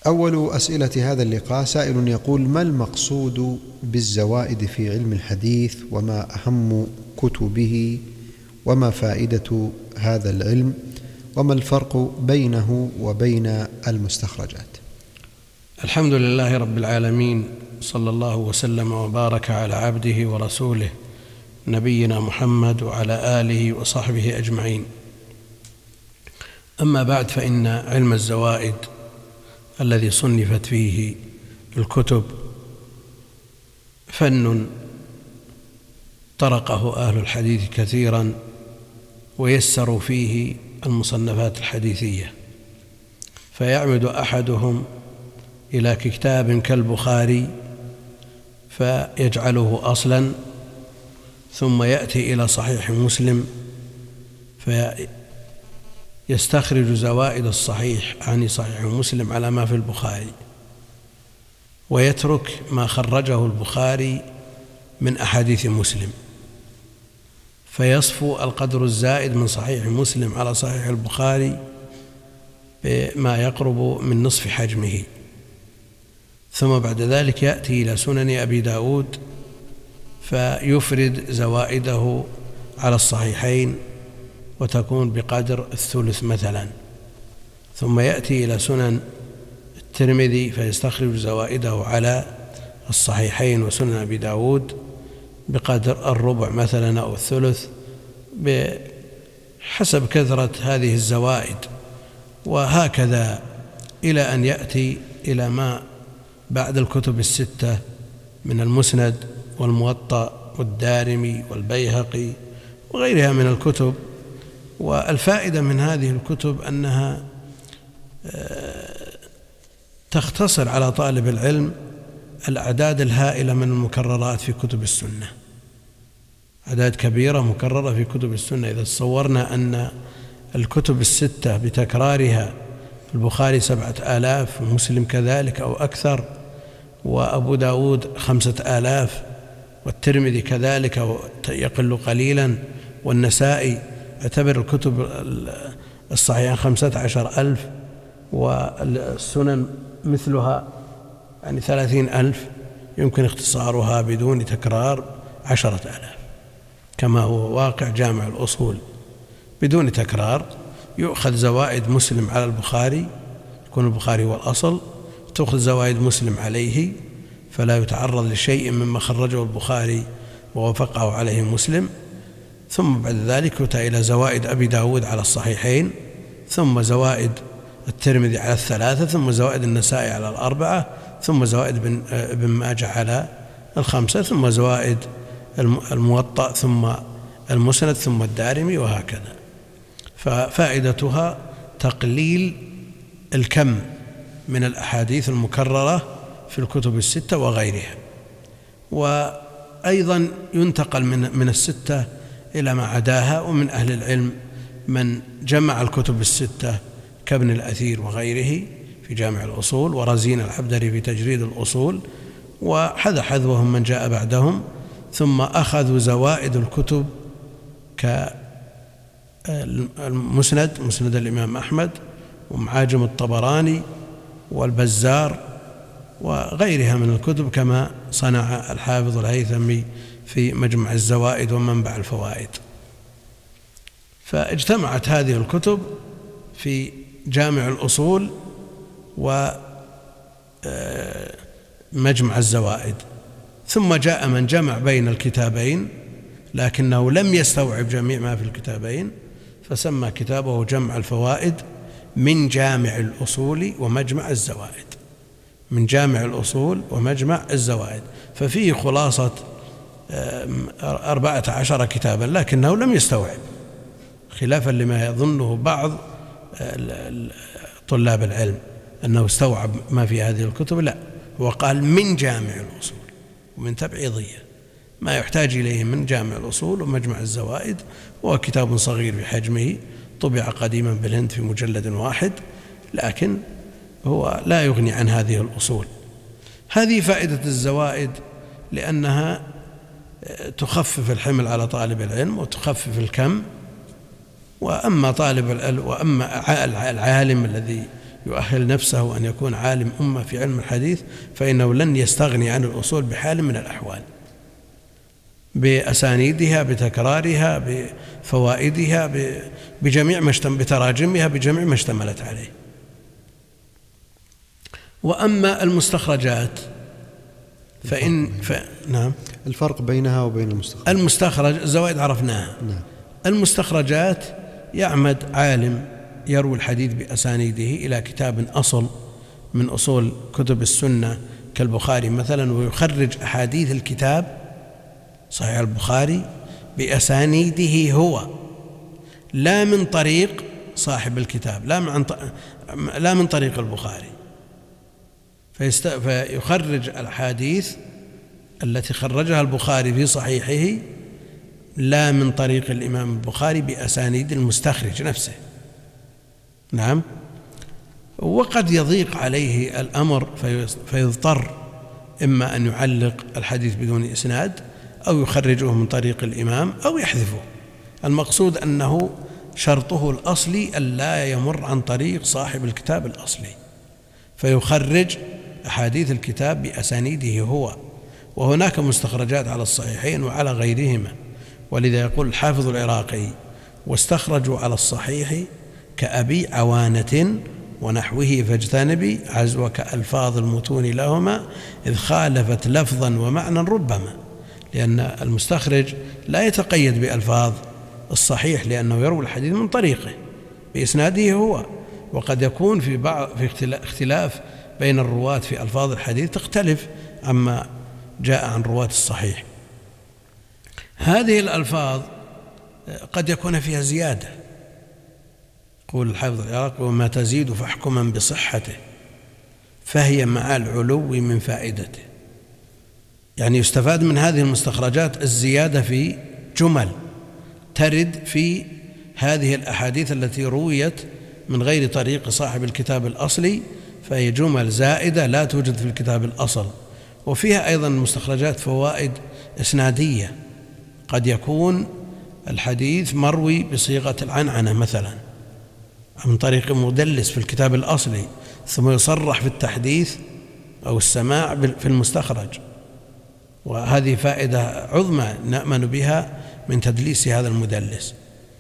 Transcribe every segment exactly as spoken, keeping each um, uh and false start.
أول أسئلة هذا اللقاء سائل يقول: ما المقصود بالزوائد في علم الحديث، وما أهم كتبه، وما فائدة هذا العلم، وما الفرق بينه وبين المستخرجات؟ الحمد لله رب العالمين، صلى الله وسلم وبارك على عبده ورسوله نبينا محمد وعلى آله وصحبه أجمعين. أما بعد، فإن علم الزوائد الذي صنفت فيه الكتب فن طرقه أهل الحديث كثيرا، ويسروا فيه المصنفات الحديثية، فيعمد أحدهم إلى كتاب كالبخاري فيجعله أصلا، ثم يأتي إلى صحيح مسلم فيستخرج زوائد الصحيح عن صحيح مسلم على ما في البخاري، ويترك ما خرجه البخاري من أحاديث مسلم، فيصفو القدر الزائد من صحيح مسلم على صحيح البخاري بما يقرب من نصف حجمه. ثم بعد ذلك يأتي إلى سنن أبي داود فيفرد زوائده على الصحيحين وتكون بقدر الثلث مثلا. ثم يأتي إلى سنن الترمذي فيستخرج زوائده على الصحيحين وسنن أبي داود بقدر الربع مثلا أو الثلث، بحسب كثرة هذه الزوائد، وهكذا إلى أن يأتي إلى ما بعد الكتب الستة من المسند والموطأ والدارمي والبيهقي وغيرها من الكتب. والفائدة من هذه الكتب أنها تختصر على طالب العلم الأعداد الهائلة من المكررات في كتب السنة، أعداد كبيرة مكررة في كتب السنة. إذا تصورنا أن الكتب الستة بتكرارها، البخاري سبعة آلاف ومسلم كذلك أو أكثر، وأبو داود خمسة آلاف، والترمذي كذلك أو يقل قليلا، والنسائي، اعتبر الكتب الصحيحة خمسة عشر ألف، والسنن مثلها يعني ثلاثين ألف، يمكن اختصارها بدون تكرار عشرة آلاف، كما هو واقع جامع الأصول بدون تكرار. يؤخذ زوائد مسلم على البخاري، يكون البخاري هو الأصل، تأخذ زوائد مسلم عليه فلا يتعرض لشيء مما خرجه البخاري ووافقه عليه مسلم. ثم بعد ذلك يؤتى إلى زوائد أبي داود على الصحيحين، ثم زوائد الترمذي على الثلاثة، ثم زوائد النسائي على الأربعة، ثم زوائد ابن ماجه على الخمسة، ثم زوائد الموطأ، ثم المسند، ثم الدارمي، وهكذا. ففائدتها تقليل الكم من الأحاديث المكررة في الكتب الستة وغيرها. وأيضا ينتقل من من الستة إلى ما عداها، ومن أهل العلم من جمع الكتب الستة كابن الأثير وغيره في جامع الأصول، ورزين العبدري في تجريد الأصول، وحذا حذوهم من جاء بعدهم. ثم أخذوا زوائد الكتب كالمسند، مسند الإمام أحمد، ومعاجم الطبراني والبزار وغيرها من الكتب، كما صنع الحافظ الهيثمي في مجمع الزوائد ومنبع الفوائد. فاجتمعت هذه الكتب في جامع الأصول ومجمع الزوائد. ثم جاء من جمع بين الكتابين لكنه لم يستوعب جميع ما في الكتابين، فسمى كتابه جمع الفوائد من جامع الأصول ومجمع الزوائد، من جامع الأصول ومجمع الزوائد. ففيه خلاصة أربعة عشر كتابا، لكنه لم يستوعب، خلافا لما يظنه بعض طلاب العلم أنه استوعب ما في هذه الكتب. لا، هو قال من جامع الأصول، ومن تبعيضية ما يحتاج إليه من جامع الأصول ومجمع الزوائد، وهو كتاب صغير بحجمه، طبع قديما بالهند في مجلد واحد، لكن هو لا يغني عن هذه الأصول. هذه فائدة الزوائد، لأنها تخفف الحمل على طالب العلم وتخفف الكم. وأما طالب العلم وأما العالم الذي يؤهل نفسه أن يكون عالم أمة في علم الحديث فإنه لن يستغني عن الأصول بحال من الأحوال، بأسانيدها، بتكرارها، بفوائدها، بجميع ما بتراجمها، بجميع ما اشتملت عليه. وأما المستخرجات فإن ف... نعم الفرق بينها وبين المستخرج. المستخرج الزوائد عرفناها. نعم. المستخرجات يعمد عالم يروي الحديث بأسانيده إلى كتاب أصل من أصول كتب السنة كالبخاري مثلا، ويخرج أحاديث الكتاب صحيح البخاري بأسانيده هو، لا من طريق صاحب الكتاب، لا من, لا من طريق البخاري، فيست... فيخرج الأحاديث التي خرجها البخاري في صحيحه لا من طريق الإمام البخاري بأسانيد المستخرج نفسه. نعم. وقد يضيق عليه الأمر فيضطر إما أن يعلق الحديث بدون إسناد أو يخرجه من طريق الإمام أو يحذفه. المقصود أنه شرطه الأصلي ألا يمر عن طريق صاحب الكتاب الأصلي، فيخرج أحاديث الكتاب بأسانيده هو. وهناك مستخرجات على الصحيحين وعلى غيرهما، ولذا يقول الحافظ العراقي: واستخرجوا على الصحيح كأبي عوانة ونحوه فاجتنبي عزوك ألفاظ المتون لهما إذ خالفت لفظا ومعنى ربما، لأن المستخرج لا يتقيد بألفاظ الصحيح لأنه يروي الحديث من طريقه بإسناده هو، وقد يكون في بعض في اختلاف بين الرواة في ألفاظ الحديث تختلف عما جاء عن رواة الصحيح. هذه الألفاظ قد يكون فيها زيادة، يقول الحافظ العراقي: وما تزيد فاحكما بصحته فهي مع العلو من فائدته. يعني يستفاد من هذه المستخرجات الزيادة في جمل ترد في هذه الأحاديث التي رويت من غير طريق صاحب الكتاب الأصلي، فهي جمل زائدة لا توجد في الكتاب الأصل. وفيها أيضا مستخرجات فوائد إسنادية، قد يكون الحديث مروي بصيغة العنعنة مثلا من طريق مدلس في الكتاب الأصلي، ثم يصرح في التحديث أو السماع في المستخرج، وهذه فائدة عظمى نأمن بها من تدليس هذا المدلس.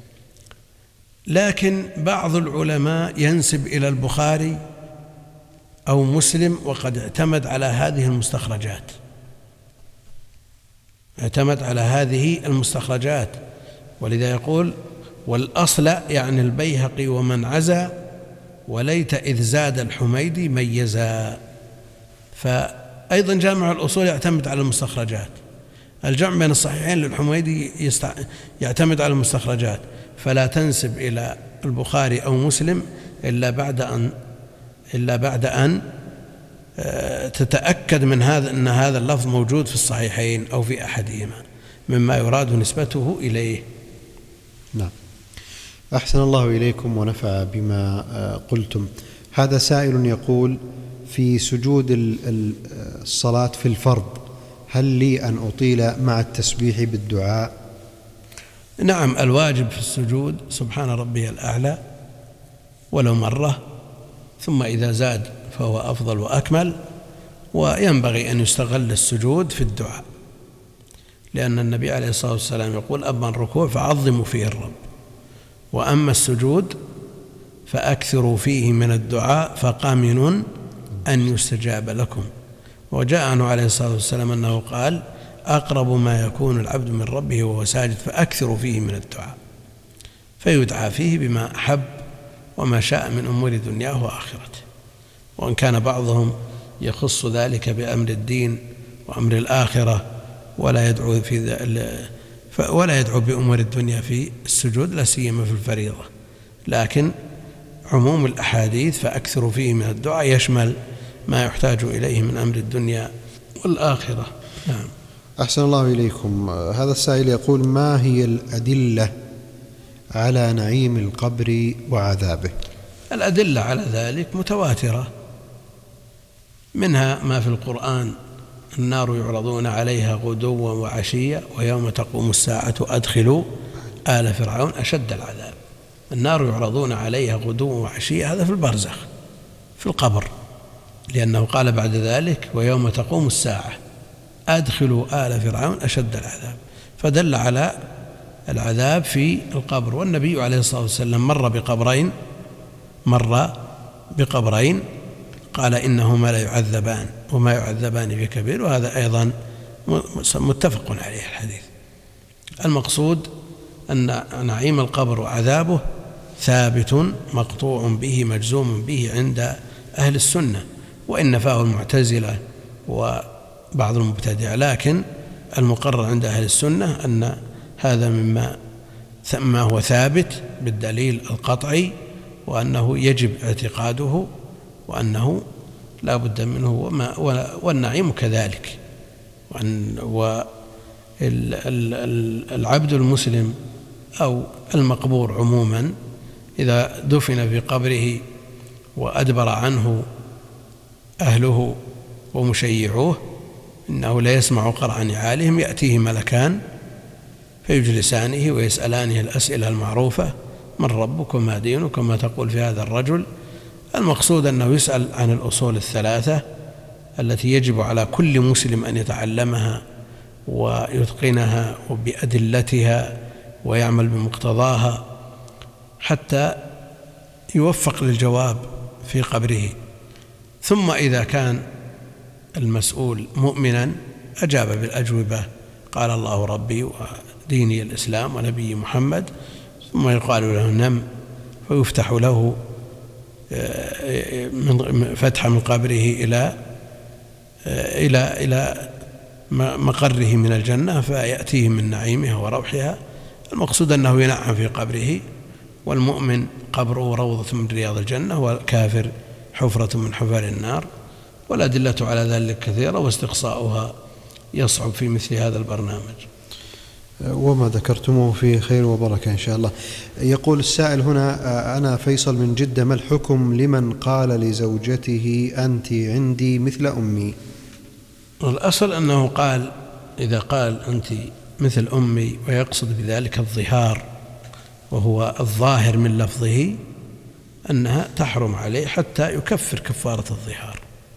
لكن بعض العلماء ينسب إلى البخاري أو مسلم وقد اعتمد على هذه المستخرجات، اعتمد على هذه المستخرجات، ولذا يقول: والأصل يعني البيهقي ومن عزا وليت إذ زاد الحميدي ميزا. فأيضا جامع الأصول يعتمد على المستخرجات. الجمع بين الصحيحين للحميدي يستع... يعتمد على المستخرجات، فلا تنسب إلى البخاري أو مسلم إلا بعد أن إلا بعد أن تتأكد من هذا أن هذا اللفظ موجود في الصحيحين أو في أحدهما مما يراد نسبته إليه. نعم. أحسن الله إليكم ونفع بما قلتم. هذا سائل يقول: في سجود الصلاة في الفرض هل لي أن أطيل مع التسبيح بالدعاء؟ نعم، الواجب في السجود سبحان ربي الأعلى ولو مرة، ثم إذا زاد فهو أفضل وأكمل. وينبغي أن يستغل السجود في الدعاء، لأن النبي عليه الصلاة والسلام يقول: أما الركوع فعظموا فيه الرب، وأما السجود فأكثروا فيه من الدعاء فقامن أن يستجاب لكم. وجاء عنه عليه الصلاة والسلام أنه قال: أقرب ما يكون العبد من ربه وهو ساجد فأكثروا فيه من الدعاء، فيدعى فيه بما أحب وما شاء من أمور دنياه وآخرته. وإن كان بعضهم يخص ذلك بأمر الدين وأمر الآخرة ولا يدعو في ولا يدعو بأمور الدنيا في السجود، لا سيما في الفريضة، لكن عموم الأحاديث فأكثروا فيه من الدعاء يشمل ما يحتاج إليه من أمر الدنيا والآخرة. نعم. أحسن الله إليكم. هذا السائل يقول: ما هي الأدلة على نعيم القبر وعذابه؟ الأدلة على ذلك متواترة، منها ما في القرآن: النار يعرضون عليها غدوا وعشيا ويوم تقوم الساعة أدخلوا آل فرعون أشد العذاب. النار يعرضون عليها غدوا وعشيا، هذا في البرزخ، في القبر، لأنه قال بعد ذلك ويوم تقوم الساعة أدخلوا آل فرعون أشد العذاب، فدل على العذاب في القبر. والنبي عليه الصلاة والسلام مر بقبرين مر بقبرين قال إنهما لا يعذبان وما يعذبان في كبير، وهذا أيضا متفق عليه الحديث. المقصود أن نعيم القبر وعذابه ثابت مقطوع به مجزوم به عند أهل السنة، وإن نفاه المعتزلة وبعض المبتدع، لكن المقرر عند أهل السنة أن هذا مما ما هو ثابت بالدليل القطعي، وأنه يجب اعتقاده، وأنه لا بد منه، والنعيم كذلك. والعبد المسلم أو المقبور عموما إذا دفن في قبره وأدبر عنه أهله ومشيعوه إنه لا يسمع قرع نعالهم، يأتيه ملكان فيجلسانه ويسألانه الأسئلة المعروفة: من ربك وما دينك وما تقول في هذا الرجل. المقصود أنه يسأل عن الأصول الثلاثة التي يجب على كل مسلم أن يتعلمها ويتقنها وبأدلتها ويعمل بمقتضاها حتى يوفق للجواب في قبره. ثم إذا كان المسؤول مؤمنا أجاب بالأجوبة: قال الله ربي وديني الإسلام ونبي محمد. ثم يقال له: نم، فيفتح له من فتح من قبره إلى إلى إلى مقره من الجنة، فيأتيه من نعيمها وروحها. المقصود أنه ينعم في قبره، والمؤمن قبره روضة من رياض الجنة، والكافر حفرة من حفر النار. والأدلة على ذلك كثيرة، واستقصاؤها يصعب في مثل هذا البرنامج. وما ذكرتموه فيه خير وبركة إن شاء الله. يقول السائل هنا: أنا فيصل من جدة، ما الحكم لمن قال لزوجته أنت عندي مثل أمي؟ الأصل أنه قال إذا قال أنت مثل أمي ويقصد بذلك الظهار، وهو الظاهر من لفظه، أنها تحرم عليه حتى يكفر كفارة الظهار،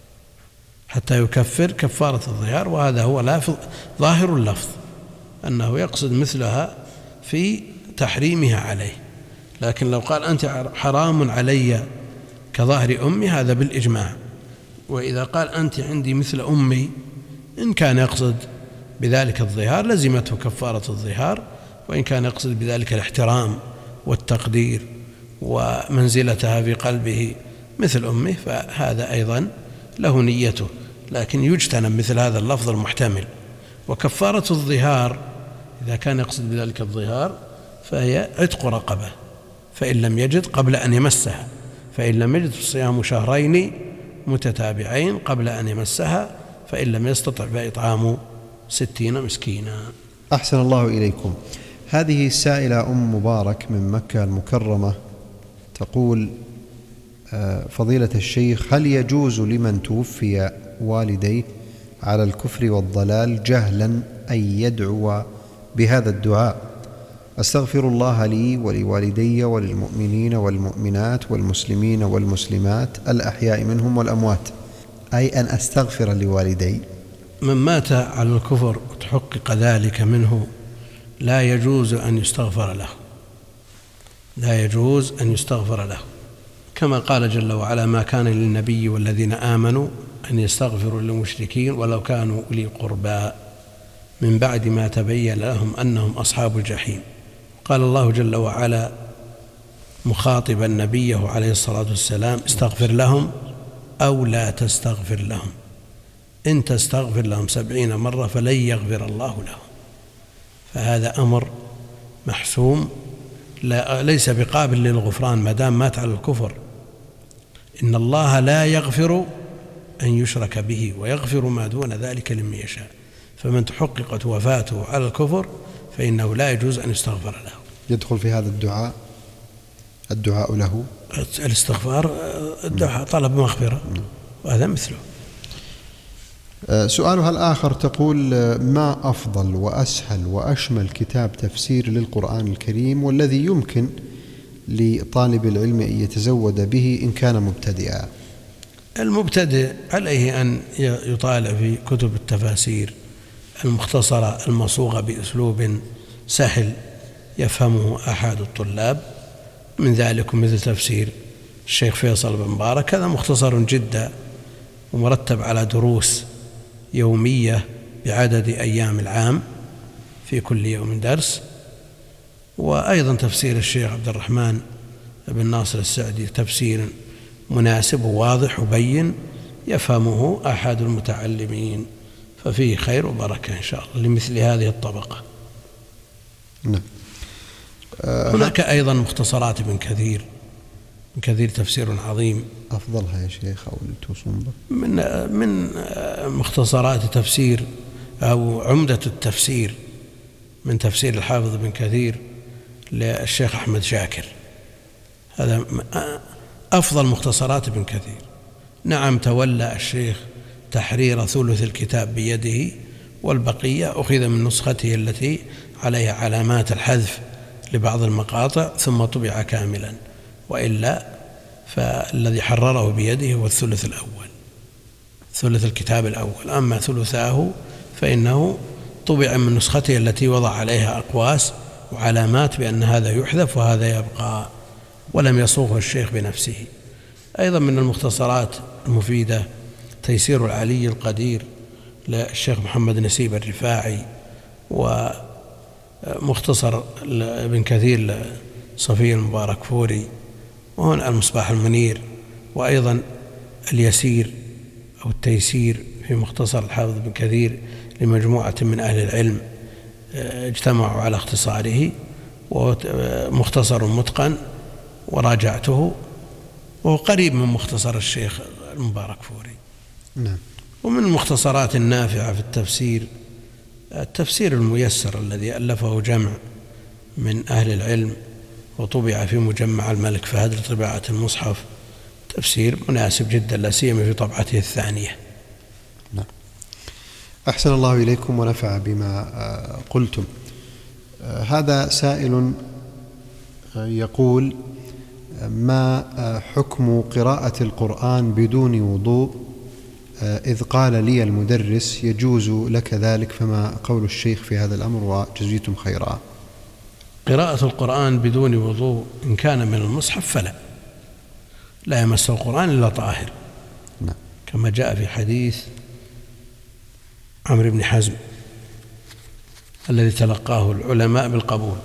حتى يكفر كفارة الظهار. وهذا هو لافظ ظاهر اللفظ، أنه يقصد مثلها في تحريمها عليه. لكن لو قال أنت حرام علي كظاهر أمي، هذا بالإجماع. وإذا قال أنت عندي مثل أمي، إن كان يقصد بذلك الظهار لزمته كفارة الظهار، وإن كان يقصد بذلك الاحترام والتقدير ومنزلتها في قلبه مثل أمه، فهذا أيضا له نيته، لكن يجتنب مثل هذا اللفظ المحتمل. وكفارة الظهار إذا كان يقصد بذلك الظهار فهي عتق رقبة، فإن لم يجد قبل أن يمسها، فإن لم يجد صيام شهرين متتابعين قبل أن يمسها، فإن لم يستطع فإطعام ستين مسكينا. أحسن الله إليكم. هذه السائلة أم مبارك من مكة المكرمة تقول: فضيلة الشيخ، هل يجوز لمن توفي والديه على الكفر والضلال جهلا أن يدعو بهذا الدعاء: أستغفر الله لي ولوالدي وللمؤمنين والمؤمنات والمسلمين والمسلمات الأحياء منهم والأموات، أي أن أستغفر لوالدي؟ من مات على الكفر وتحقق ذلك منه لا يجوز أن يستغفر له، لا يجوز أن يستغفر له، كما قال جل وعلا: ما كان للنبي والذين آمنوا أن يستغفروا للمشركين ولو كانوا أولي قربى من بعد ما تبين لهم أنهم أصحاب الجحيم. قال الله جل وعلا مخاطبا نبيه عليه الصلاة والسلام: استغفر لهم أو لا تستغفر لهم، إن تستغفر لهم سبعين مرة فلن يغفر الله لهم. فهذا أمر محسوم لا ليس بقابل للغفران ما دام مات على الكفر. إن الله لا يغفر أن يشرك به ويغفر ما دون ذلك لمن يشاء، فمن تحققت وفاته على الكفر فإنه لا يجوز أن يستغفر له. يدخل في هذا الدعاء الدعاء له الاستغفار، الدعاء طلب مغفرة، وهذا مثله. سؤالها الآخر تقول: ما أفضل وأسهل وأشمل كتاب تفسير للقرآن الكريم والذي يمكن لطالب العلم أن يتزود به إن كان مبتدئا؟ المبتدئ عليه أن يطالع في كتب التفاسير المختصرة المصوغة بأسلوب سهل يفهمه أحد الطلاب، من ذلك مثل تفسير الشيخ فيصل بن مبارك، هذا مختصر جدا ومرتب على دروس يومية بعدد أيام العام، في كل يوم درس. وأيضا تفسير الشيخ عبد الرحمن بن ناصر السعدي تفسير مناسب وواضح وبين يفهمه أحد المتعلمين، ففيه خير وبركة إن شاء الله لمثل هذه الطبقة. نعم. هناك أيضا مختصرات ابن كثير، ابن كثير تفسير عظيم. أفضلها يا شيخ أو توصون به؟ من من مختصرات تفسير أو عمدة التفسير من تفسير الحافظ ابن كثير للشيخ أحمد شاكر، هذا أفضل مختصرات ابن كثير. نعم، تولى الشيخ تحرير ثلث الكتاب بيده، والبقية أخذ من نسخته التي عليها علامات الحذف لبعض المقاطع ثم طبع كاملا، وإلا فالذي حرره بيده هو الثلث الأول، ثلث الكتاب الأول. أما ثلثاه فإنه طبع من نسخته التي وضع عليها أقواس وعلامات بأن هذا يحذف وهذا يبقى، ولم يصوغه الشيخ بنفسه. أيضا من المختصرات المفيدة تيسير العلي القدير للشيخ محمد نسيب الرفاعي، ومختصر ابن كثير لصفي المبارك فوري، وهنا المصباح المنير، وأيضا اليسير أو التيسير في مختصر الحافظ ابن كثير لمجموعة من أهل العلم اجتمعوا على اختصاره، ومختصر متقن وراجعته، وهو قريب من مختصر الشيخ المبارك فوري. نعم. ومن المختصرات النافعة في التفسير التفسير الميسر الذي ألفه جمع من أهل العلم، وطبع في مجمع الملك فهد لطباعة المصحف، تفسير مناسب جدا لا سيما في طبعته الثانية. نعم. أحسن الله إليكم ونفع بما قلتم. هذا سائل يقول: ما حكم قراءة القرآن بدون وضوء، إذ قال لي المدرس يجوز لك ذلك، فما قول الشيخ في هذا الأمر وجزيتم خيرا؟ قراءة القرآن بدون وضوء إن كان من المصحف فلا، لا يمس القرآن إلا طاهر. نعم. كما جاء في حديث عمرو بن حزم الذي تلقاه العلماء بالقبول.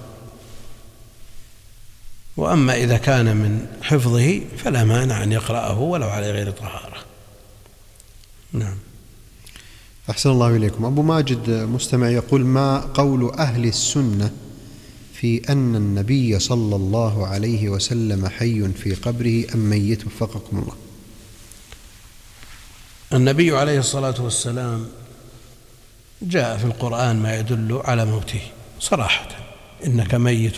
وأما إذا كان من حفظه فلا مانع أن يقرأه ولو على غير طهارة. نعم. أحسن الله إليكم. أبو ماجد مستمع يقول: ما قول أهل السنة في أن النبي صلى الله عليه وسلم حي في قبره أم ميت وفقكم الله؟ النبي عليه الصلاة والسلام جاء في القرآن ما يدل على موته صراحة: إنك ميت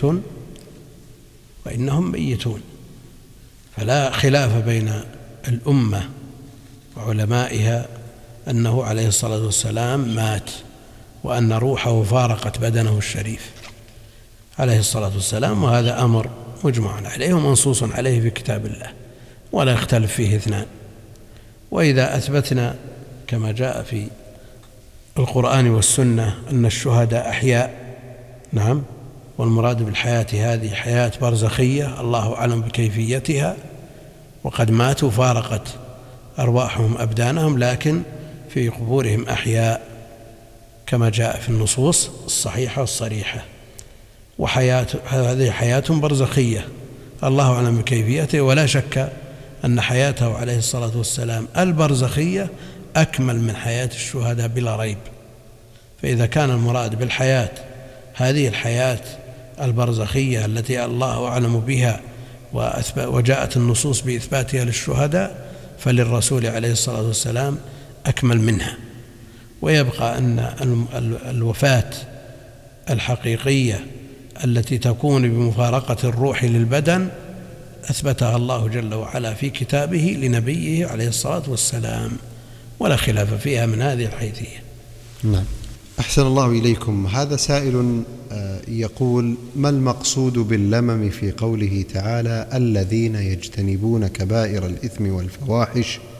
وإنهم ميتون. فلا خلاف بين الأمة وعلمائها أنه عليه الصلاة والسلام مات، وأن روحه فارقت بدنه الشريف عليه الصلاة والسلام، وهذا أمر مجمع عليه ومنصوص عليه في كتاب الله ولا يختلف فيه اثنان. وإذا أثبتنا كما جاء في القرآن والسنة أن الشهداء أحياء، نعم، والمراد بالحياة هذه حياة برزخية الله أعلم بكيفيتها، وقد ماتوا فارقت أرواحهم أبدانهم، لكن في قبورهم أحياء كما جاء في النصوص الصحيحة الصريحة. وحياة هذه حياة برزخية الله أعلم بكيفيته، ولا شك أن حياته عليه الصلاة والسلام البرزخية أكمل من حياة الشهداء بلا ريب. فإذا كان المراد بالحياة هذه الحياة البرزخية التي الله أعلم بها وجاءت النصوص بإثباتها للشهداء، فللرسول عليه الصلاة والسلام أكمل منها. ويبقى أن الوفاة الحقيقية التي تكون بمفارقة الروح للبدن أثبتها الله جل وعلا في كتابه لنبيه عليه الصلاة والسلام، ولا خلاف فيها من هذه الحيثية. نعم. أحسن الله إليكم. هذا سائل يقول: ما المقصود باللمم في قوله تعالى: الذين يجتنبون كبائر الإثم والفواحش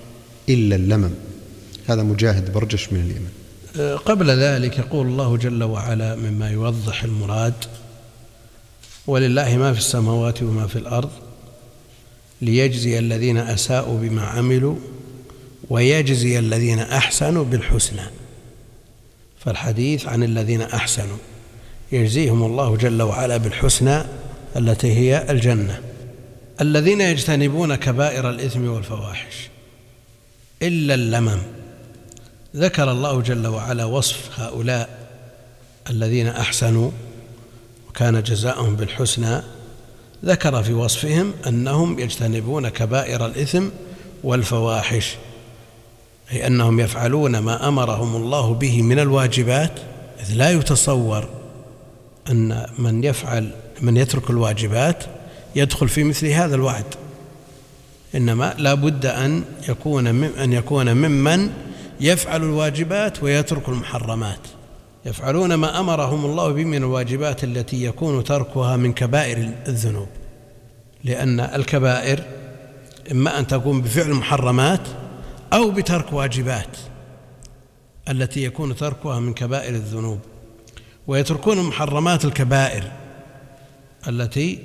إلا اللمم. هذا مجاهد برجش من اليمن. قبل ذلك يقول الله جل وعلا مما يوضح المراد: ولله ما في السماوات وما في الأرض ليجزي الذين أساءوا بما عملوا ويجزي الذين أحسنوا بالحسنى. فالحديث عن الذين أحسنوا، يجزيهم الله جل وعلا بالحسنى التي هي الجنة. الذين يجتنبون كبائر الإثم والفواحش إلا اللمم. ذكر الله جل وعلا وصف هؤلاء الذين أحسنوا وكان جزاؤهم بالحسنى، ذكر في وصفهم أنهم يجتنبون كبائر الإثم والفواحش، أي أنهم يفعلون ما أمرهم الله به من الواجبات، إذ لا يتصور أن من يفعل من يترك الواجبات يدخل في مثل هذا الوعد، إنما لا بد أن يكون أن يكون ممن يفعل الواجبات ويترك المحرمات، يفعلون ما أمرهم الله به من الواجبات التي يكون تركها من كبائر الذنوب، لأن الكبائر إما أن تكون بفعل محرمات أو بترك واجبات التي يكون تركها من كبائر الذنوب. ويتركون المحرمات الكبائر التي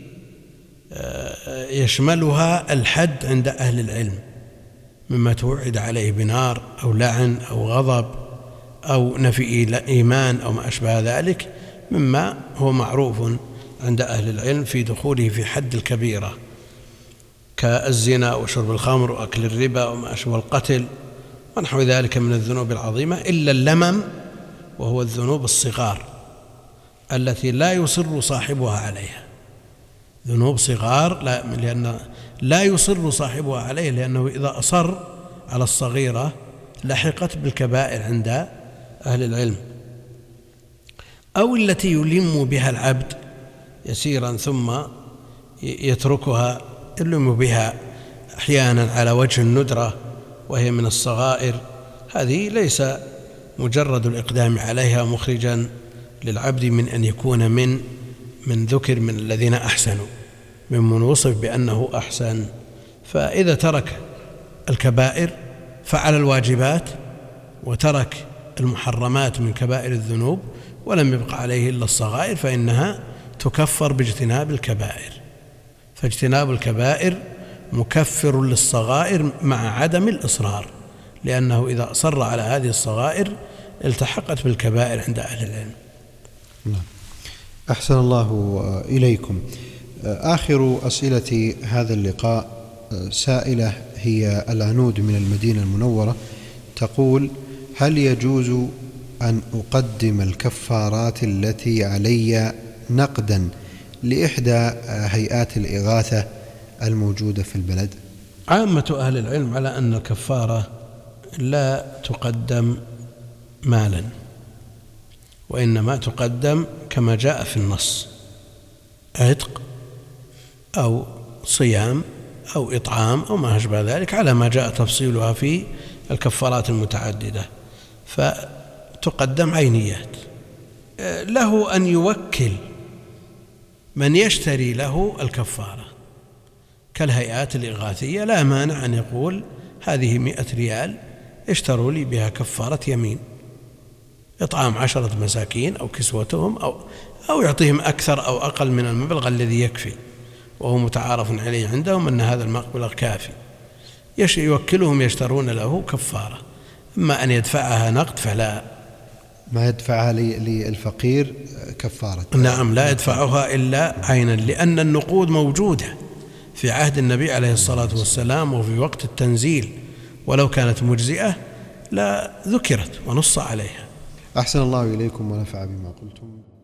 يشملها الحد عند أهل العلم، مما توعد عليه بنار أو لعن أو غضب أو نفي إيمان أو ما أشبه ذلك، مما هو معروف عند أهل العلم في دخوله في حد الكبيرة، كالزنا وشرب الخمر وأكل الربا وما أشبه القتل ونحو ذلك من الذنوب العظيمة، إلا اللمم وهو الذنوب الصغار التي لا يصر صاحبها عليها. ذنوب صغار لا لأن لا يصر صاحبها عليه، لأنه إذا أصر على الصغيرة لحقت بالكبائر عند أهل العلم. أو التي يلم بها العبد يسيرا ثم يتركها، يلم بها أحيانا على وجه الندرة وهي من الصغائر، هذه ليس مجرد الإقدام عليها مخرجا للعبد من أن يكون من من ذكر من الذين أحسنوا، ممن وصف بأنه أحسن. فإذا ترك الكبائر فعل الواجبات وترك المحرمات من كبائر الذنوب ولم يبق عليه إلا الصغائر، فإنها تكفر باجتناب الكبائر. فاجتناب الكبائر مكفر للصغائر مع عدم الإصرار، لأنه إذا أصر على هذه الصغائر التحقت بالكبائر عند أهل العلم. أحسن الله إليكم. آخر أسئلة هذا اللقاء سائلة هي العنود من المدينة المنورة، تقول: هل يجوز أن أقدم الكفارات التي علي نقدا لإحدى هيئات الإغاثة الموجودة في البلد؟ عامة أهل العلم على أن الكفارة لا تقدم مالا، وإنما تقدم كما جاء في النص: عتق أو صيام أو إطعام أو ما أشبه ذلك، على ما جاء تفصيلها في الكفارات المتعددة. فتقدم عينيات، له أن يوكل من يشتري له الكفارة كالهيئات الإغاثية، لا مانع أن يقول: هذه مئة ريال اشتروا لي بها كفارة يمين، إطعام عشرة مساكين أو كسوتهم، أو, أو يعطيهم أكثر أو أقل من المبلغ الذي يكفي، وهو متعارف عليه عندهم أن هذا المبلغ كافي. يوكلهم يشترون له كفارة. أما أن يدفعها نقد فلا، ما يدفعها للفقير كفارة. نعم، لا يدفعها إلا عينا، لأن النقود موجودة في عهد النبي عليه الصلاة والسلام وفي وقت التنزيل، ولو كانت مجزئة لا ذكرت ونص عليها. أحسن الله إليكم ونفع بما قلتم.